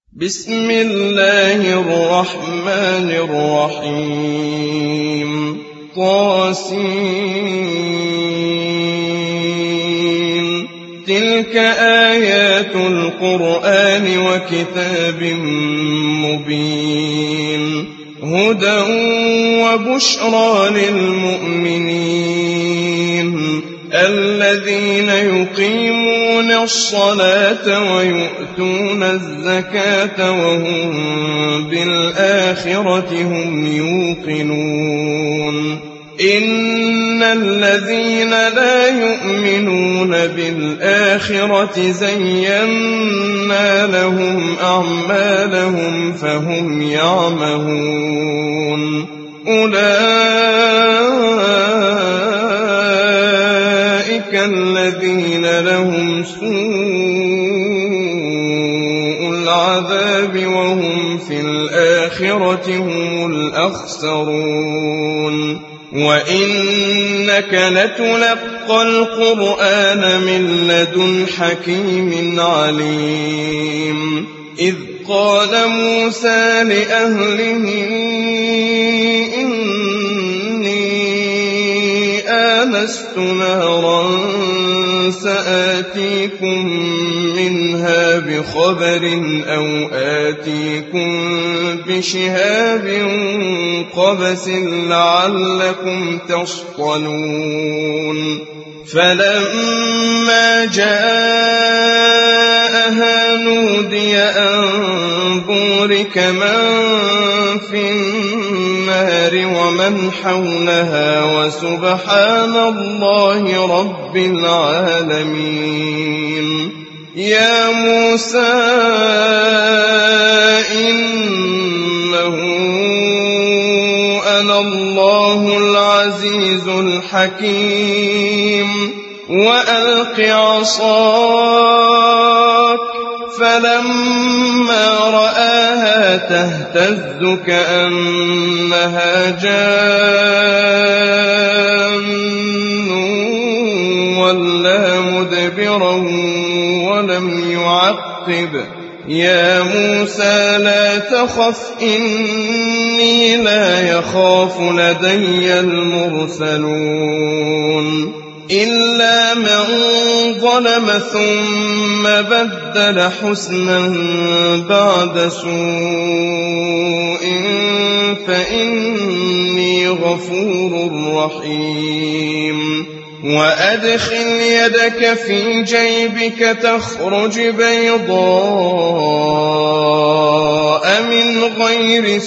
بسم الله الرحمن الرحيم طاسين تلك آيات القرآن وكتاب مبين هدى وبشرى للمؤمنين الذين يقيمون الصلاة ويؤتون الزكاة وهم بالآخرة هم يوقنون إن الذين لا يؤمنون بالآخرة زينا لهم أعمالهم فهم يعمهون أولئك الذين لهم سوء العذاب وهم في الآخرة هم الأخسرون وإنك لتلقى القرآن من لدن حكيم عليم إذ قال موسى لأهله آنست نارا سآتيكم منها بخبر أو آتيكم بشهاب قبس لعلكم تصطلون فلما جاءها نودي أن بورك من في النار ومن حولها وسبحان الله رب العالمين يا موسى إنه أنا الله العزيز الحكيم وألق عصاك فلما رآها تهتز كأنها جان ولا مدبرا ولم يعقب يا موسى لا تخف إني لا يخاف لدي المرسلون إلا من ظلم ثم بدل حسنا بعد سوء فإني غفور رحيم وأدخل يدك في جيبك تخرج بيضاء من غير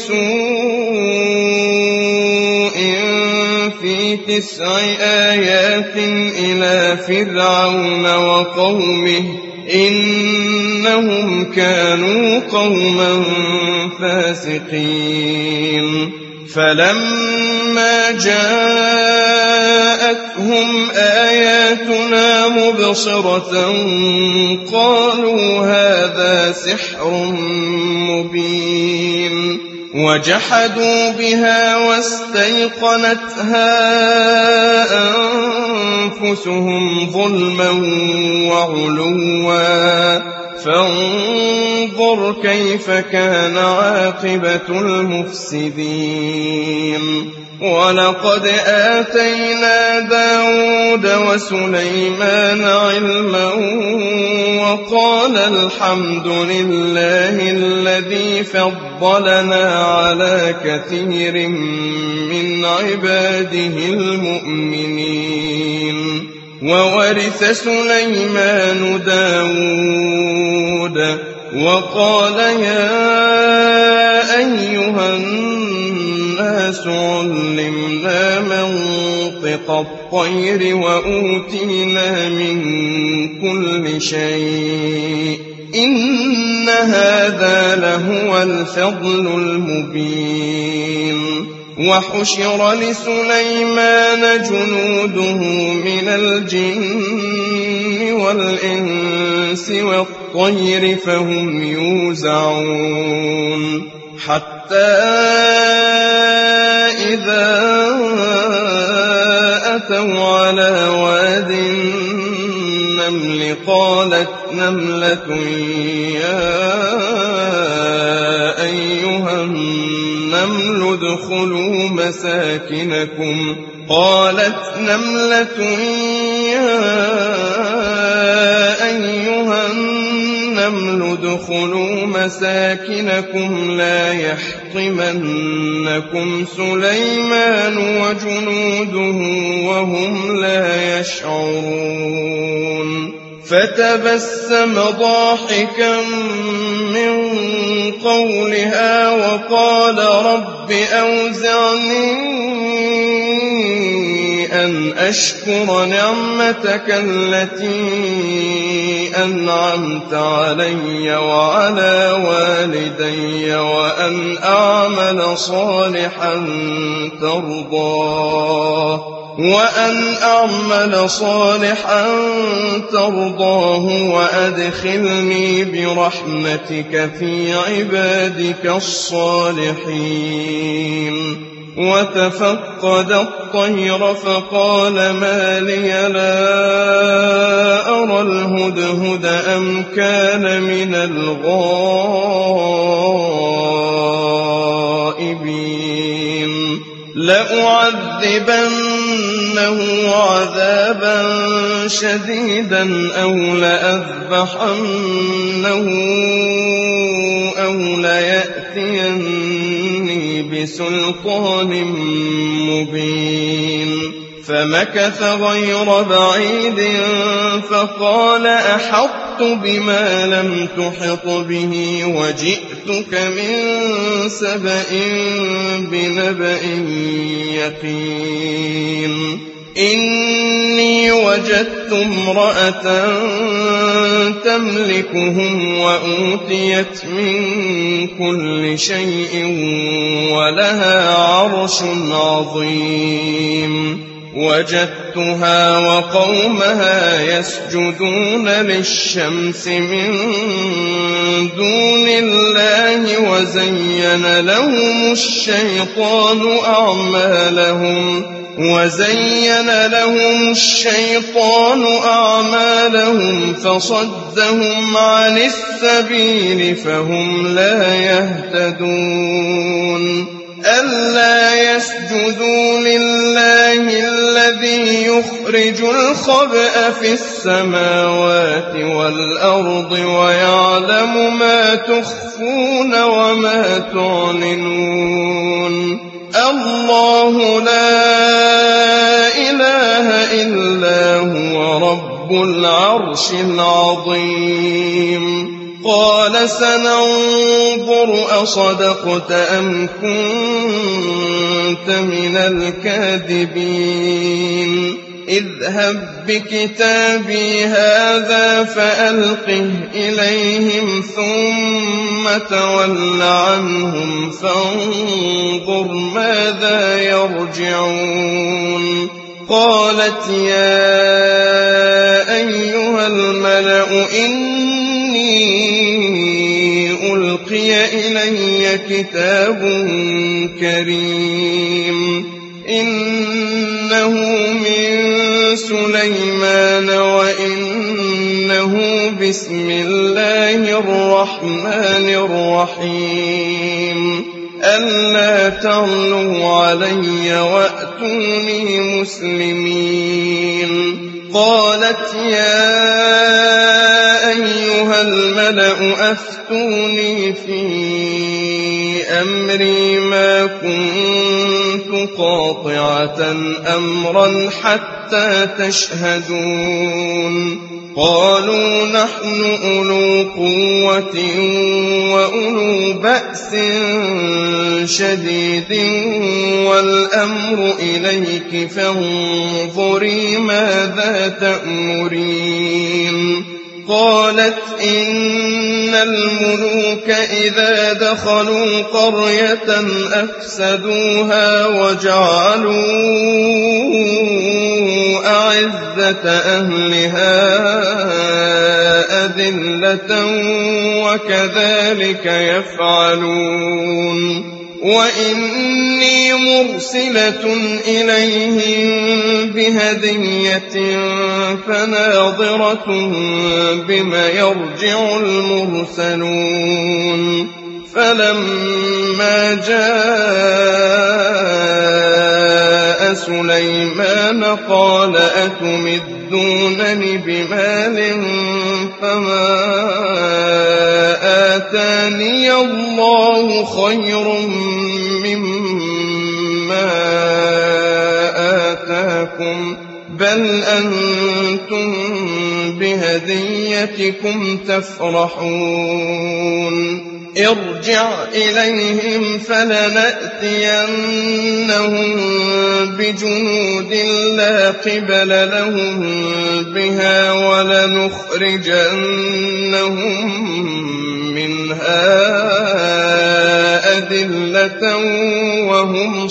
سوء في 9 آيات إلى فرعون وقومه إنهم كانوا قوما فاسقين فلما جاءتهم آياتنا مبصرة قالوا هذا سحر مبين وجحدوا بها واستيقنتها أنفسهم ظلما وعلوا فانظر كيف كان عاقبة المفسدين ولقد آتينا داود وسليمان علما وقال الحمد لله الذي فضلنا على كثير من عباده المؤمنين وورث سليمان داود وقال يا أيها الناس علمنا منطق الطير وأوتينا من كل شيء إن هذا لهو الفضل المبين وحشر لسليمان جنوده من الجن والإنس والطير فهم يوزعون حتى إذا أتوا على واد النمل قالت نملة يا النمل ادخلوا مساكنكم قالت نملة يا أيها النمل ادخلوا مساكنكم لا يحطمنكم سليمان وجنوده وهم لا يشعرون فتبسم ضاحكا من قولها وقال رب أوزعني أن أشكر نعمتك التي أنعمت علي وعلى والدي وأن أعمل صالحا ترضاه وأدخلني برحمتك في عبادك الصالحين وتفقد الطير فقال ما لي لا أرى الهدهد أم كان من الغائبين لأعذبنه عذابا شديدا أو لأذبحنه أو ليأتيني بسلطان مبين فمكث غير بعيد فقال أحطت بما لم تحط به وجئتك من سبأ بنبأ يقين إني وجدت امرأة تملكهم وأوتيت من كل شيء ولها عرش عظيم وجدتها وقومها يسجدون للشمس من دون الله وزين لهم الشيطان أعمالهم فصدهم عن السبيل فهم لا يهتدون ألا يسجدوا لله الذي يخرج الخبأ في السماوات والأرض ويعلم ما تخفون وما تعلنون الله لا إله إلا هو رب العرش العظيم قال سننظر أصدقت أم كنت من الكاذبين اذهب بكتابي هذا فألقه إليهم ثم تول عنهم فانظر ماذا يرجعون قالت يا أيها الملأ إني ألقي إلي كتاب كريم إنه من سليمان وإنه بسم الله الرحمن الرحيم ألا تعلوا علي وأتوني مسلمين قالت يا أيها الملأ أفتوني في أمري ما كنت قاطعة أمرا حتى تشهدون قالوا نحن أولو قوة وأولو بأس شديد والأمر إليك فانظري ماذا تأمرين قالت إن الملوك إذا دخلوا قرية أفسدوها وجعلوا أعزة أهلها أذلة وكذلك يفعلون وإني مرسلة إليهم بهدية فناظرة بما يرجع المرسلون فلما جاء سليمان قال أتمدونني بمال فما آتاني الله خير مما آتاكم بل أنتم بهديتكم تفرحون ارجع إليهم فلنأتينهم بجنود لا قبل لهم بها ولنخرجنهم منها أذلة وهم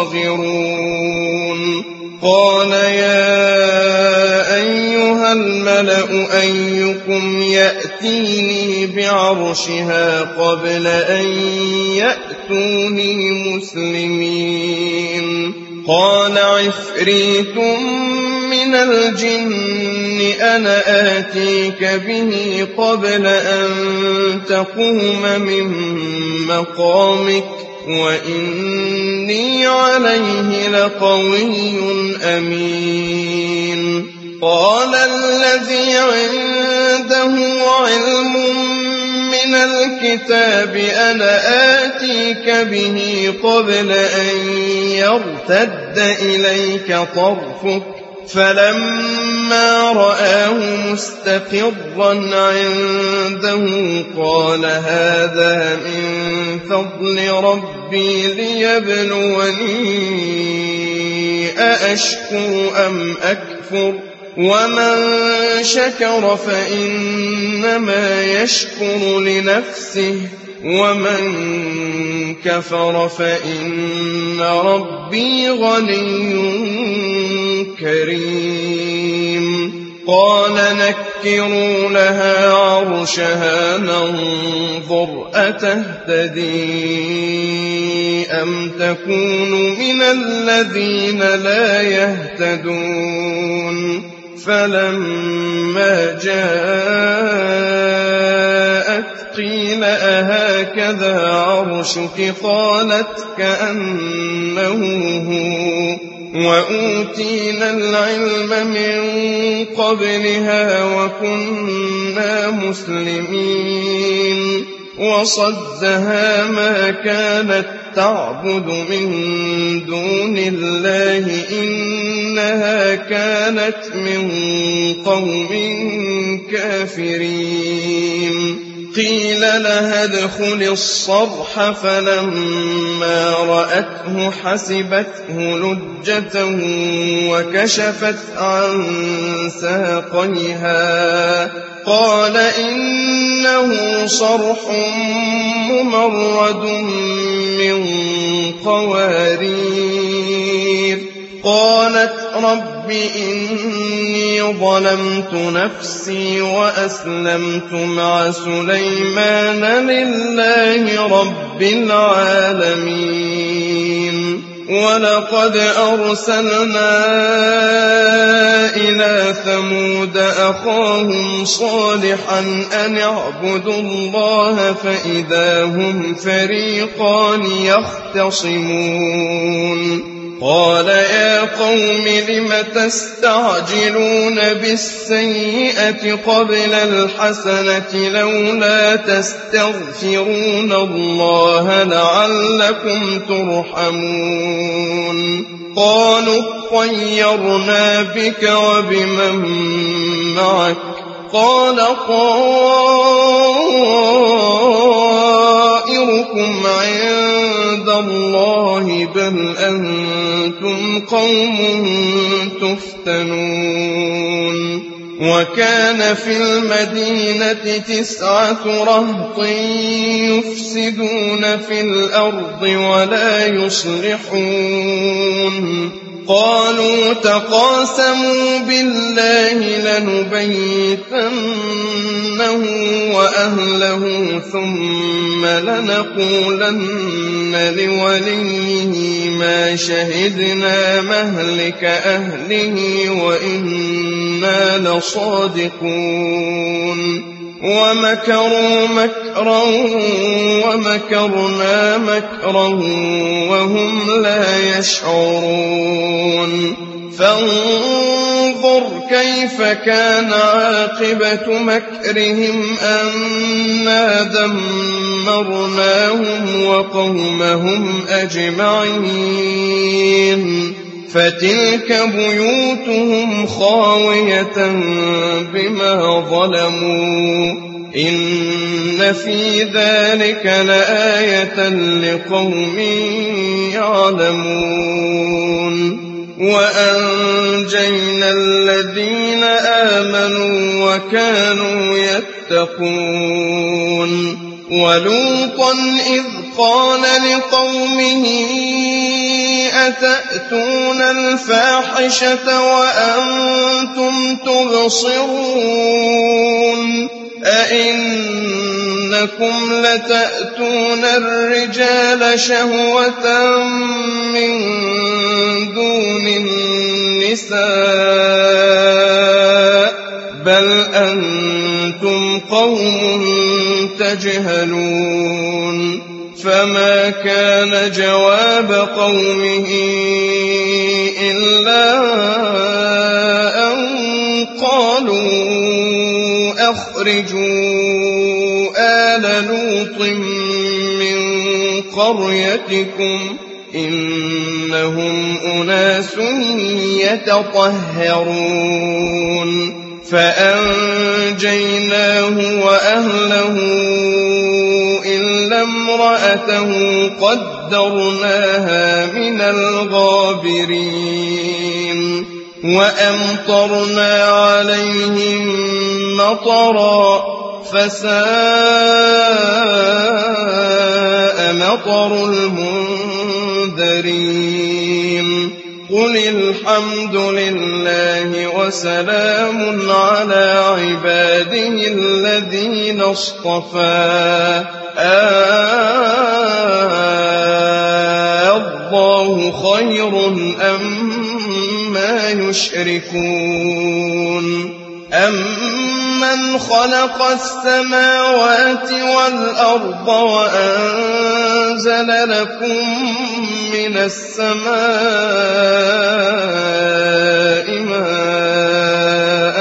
صاغرون قال يا أيها الملأ أيكم يأتيني بعرشها قبل أن يأتوني مسلمين قال عفريت من الجن أنا آتيك به قبل أن تقوم من مقامك وإني عليه لقوي أمين قال الذي عنده علم من الكتاب أنا آتيك به قبل أن يرتد إليك طرفك فلما رآه مستقرا عنده قال هذا من فضل ربي ليبلوني أأشكر أم أكفر ومن شكر فإنما يشكر لنفسه ومن كفر فإن ربي غني كريم قال نكروا لها عرشها ننظر أتهتدي أم تكون من الذين لا يهتدون فلما جاءت قيل أهكذا عرشك قالت كأنه هو وأوتينا العلم من قبلها وكنا مسلمين وصدها ما كانت تعبد من دون الله إنها كانت من قوم كافرين قيل لها ادخل الصرح فلما رأته حسبته لجة وكشفت عن ساقيها قال إنه صرح ممرد من قوارير قالت رب إني ظلمت نفسي وأسلمت مع سليمان لله رب العالمين ولقد أرسلنا إلى ثمود أخاهم صالحا أن اعبدوا الله فإذا هم فريقان يختصمون قال يا قوم لم تستعجلون بالسيئة قبل الحسنة لولا تستغفرون الله لعلكم ترحمون قالوا اطيرنا بك وبمن معك قال طائركم عند الله بل أنتم قوم تفتنون وكان في المدينة 9 رهط يفسدون في الأرض ولا يصلحون قالوا تقاسموا بالله لنبيتنه وأهله ثم لنقولن لوليه ما شهدنا مهلك أهله وإنا لصادقون ومكروا مكرا ومكرنا مكرا وهم لا يشعرون فانظر كيف كان عاقبة مكرهم أنا دمرناهم وقومهم أجمعين فتلك بيوتهم خاوية بما ظلموا إن في ذلك لآية لقوم يعلمون وأنجينا الذين آمنوا وكانوا يتقون ولوطا إذ قال لقومه أتأتون الفاحشة وأنتم تبصرون أئنكم لتأتون الرجال شهوة من دون النساء بل أنتم قوم تجهلون فما كان جواب قومه إلا أن قالوا أخرجوا آل لوط من قريتكم إنهم أناس يتطهرون فأنجيناه وأهله إلا امرأته قدرناها من الغابرين وأمطرنا عليهم مطرا فساء مطر المنذرين قل الحمد لله وسلام على عباده الذين اصطفى الله خير أمّا يشركون أمن خلق السماوات والأرض وأنزل لكم من السماء ماء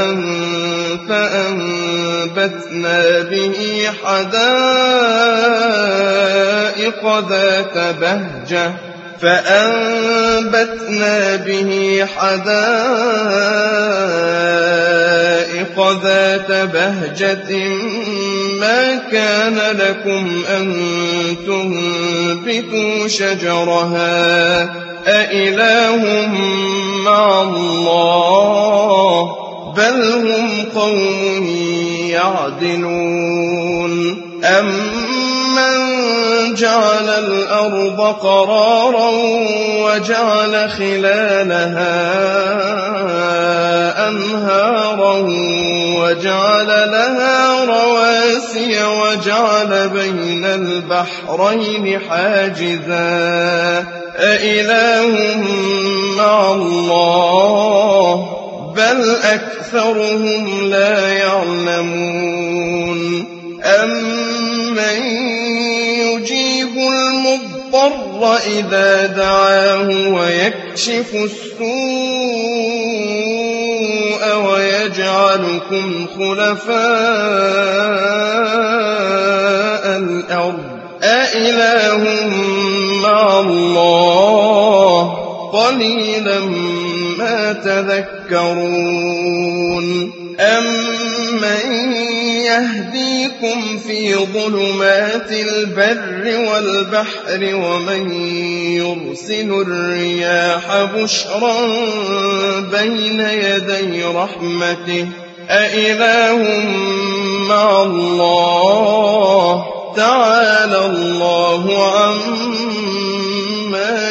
فأنبتنا به حدائق ذات بهجة ما كان لكم أن تنبتوا شجرها أإله مع الله بل هم قوم يعدلون أمن جعل الأرض قرارا وجعل خلالها أنهارا وجعل لها رواسي وجعل بين البحرين حاجزا أإله مع الله بل أكثرهم لا يعلمون أمن يجيب المضطر إذا دعاه ويكشف السوء ويجعلكم خلفاء الأرض أإله مع الله قليلا ما تذكرون أمن يهديكم في ظلمات البر والبحر ومن يرسل الرياح بشرا بين يدي رحمته أإله مع الله تعالى الله عما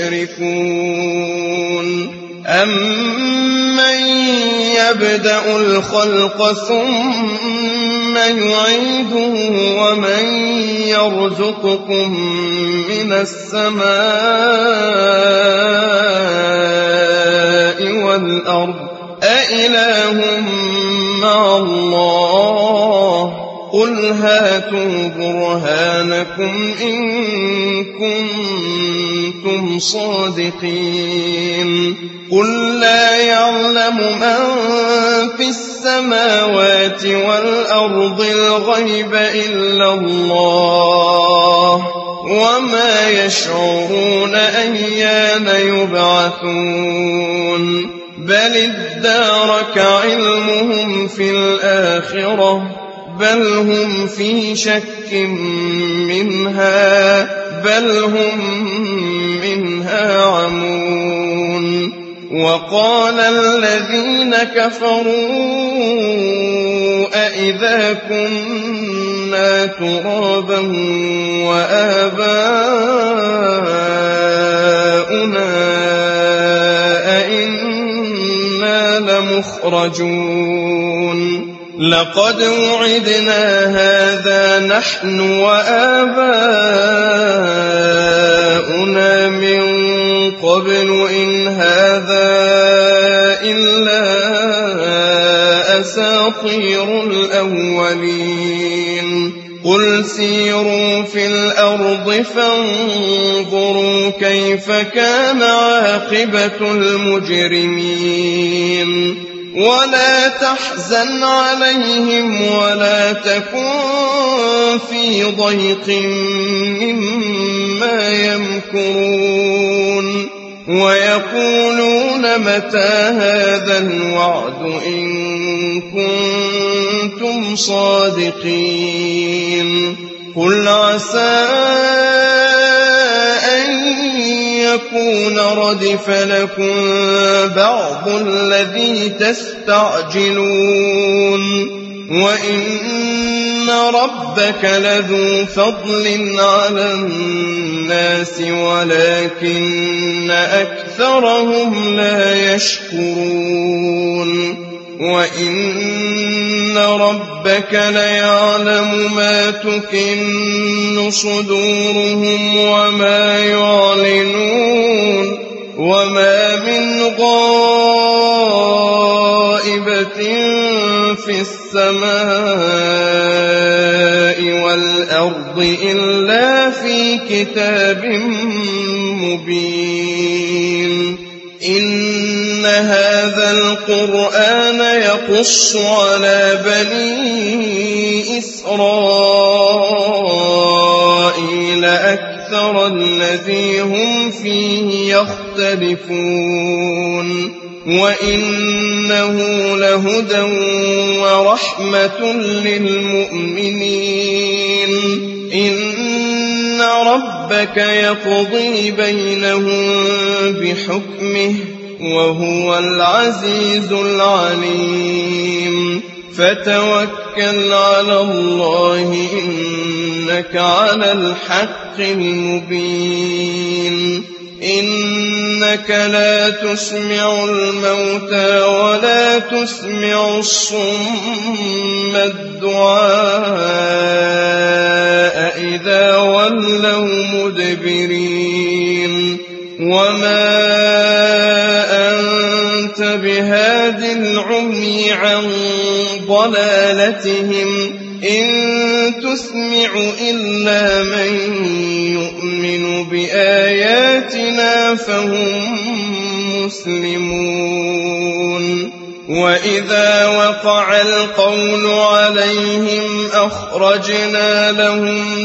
يشركون أمن يبدأ الخلق ثم يعيده ومن يرزقكم من السماء والأرض أإله مع الله قل هاتوا برهانكم إن كنتم صادقين قل لا يعلم من في السماوات والأرض الغيب إلا الله وما يشعرون أيان يبعثون بل ادارك علمهم في الآخرة بل هم في شك منها بل هم منها عمون وقال الذين كفروا أئذا كنا ترابا وآباؤنا أئنا لمخرجون لقد وعدنا هذا نحن وآباؤنا من قبل إن هذا إلا أساطير الأولين قل سيروا في الأرض فانظروا كيف كان عاقبة المجرمين ولا تحزن عليهم ولا تكن في ضيق مما يمكرون ويقولون متى هذا الوعد إن كنتم صادقين قل عسى أن يكون ردف لكم بعض الذي تستعجلون وإن ربك لذو فضل على الناس ولكن أكثرهم لا يشكرون وإن ربك ليعلم ما تكن صدورهم وما يعلنون وما من غائبة في السماء والأرض إلا في كتاب مبين إن هذا القرآن يقص على بني إسرائيل أكثر الذي هم فيه يختلفون وإنه لهدى ورحمة للمؤمنين إن ربك يقضي بينهم بحكمه وهو العزيز العليم فتوكل على الله إنك على الحق المبين إنك لا تسمع الموتى ولا تسمع الصم الدعاء إذا ولوا مدبرين وما أنت بهاد العمي عن ضلالتهم إن تسمع إلا من يؤمن بآياتنا فهم مسلمون وإذا وقع القول عليهم أخرجنا لهم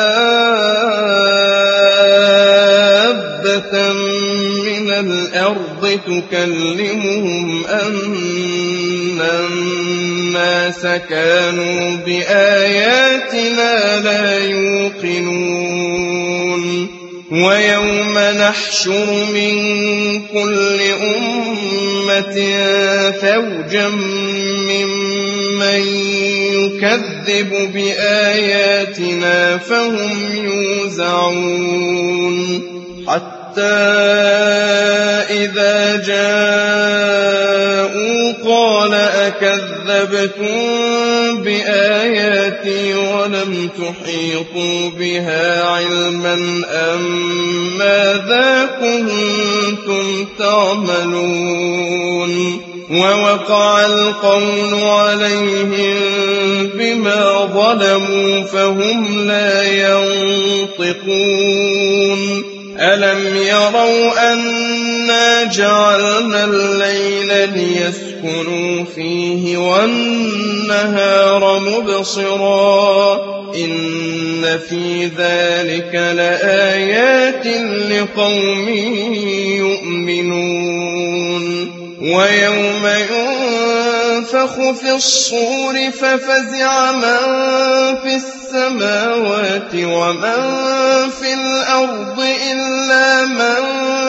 دابة من الأرض تكلمهم أن الناس كانوا بآياتنا لا يوقنون ويوم نحشر من كل أمة فوجا ممن يكذب بآياتنا فهم يوزعون حتى إذا جاءوا قال أكذبتم بآياتي ولم تحيطوا بها علما أم ماذا كنتم تعملون ووقع القول عليهم بما ظلموا فهم لا ينطقون ألم يروا أنا جعلنا الليل ليسكنوا فيه والنهار مبصرا إن في ذلك لآيات لقوم يؤمنون ويوم ينفخ في الصور ففزع من في السماوات ومن في الأرض إلا من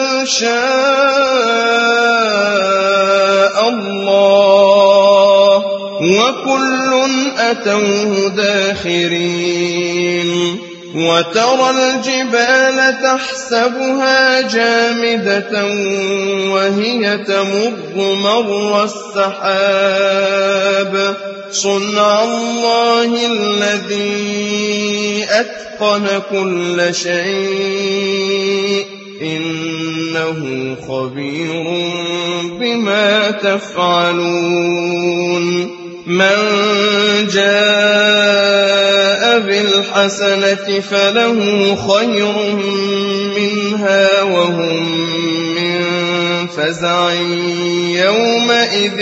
شاء الله وكل أتوه داخرين وترى الجبال تحسبها جامدة وهي تمر مر السحاب صنع الله الذي أتقن كل شيء إنه خبير بما تفعلون من جاء بالحسنة فله خير منها وهم من فزع يومئذ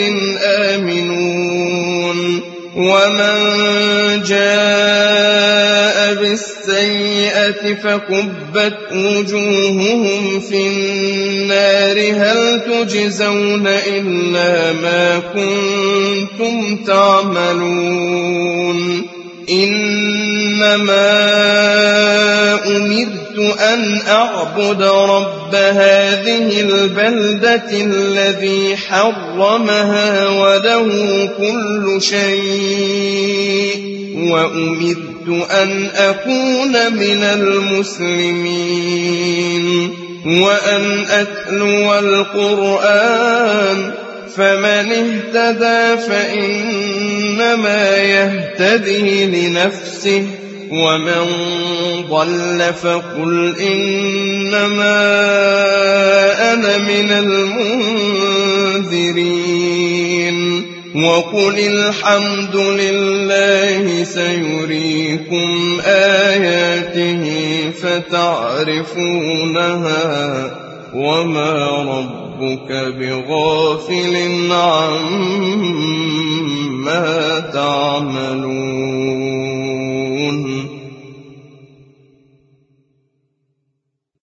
آمنون ومن جاء بالسيئة فكبت وجوههم في النار هل تجزون إلا ما كنتم تعملون إنما أمرت أن أعبد رب هذه البلدة الذي حرمها وله كل شيء وأمرت أن أكون من المسلمين وأن أتلو القرآن فمن اهتدى فإنما يهتدي لنفسه ومن ضل فقل إنما أنا من المنذرين وقل الحمد لله سيريكم آياته فتعرفونها وما ربك بغافل عما تعملون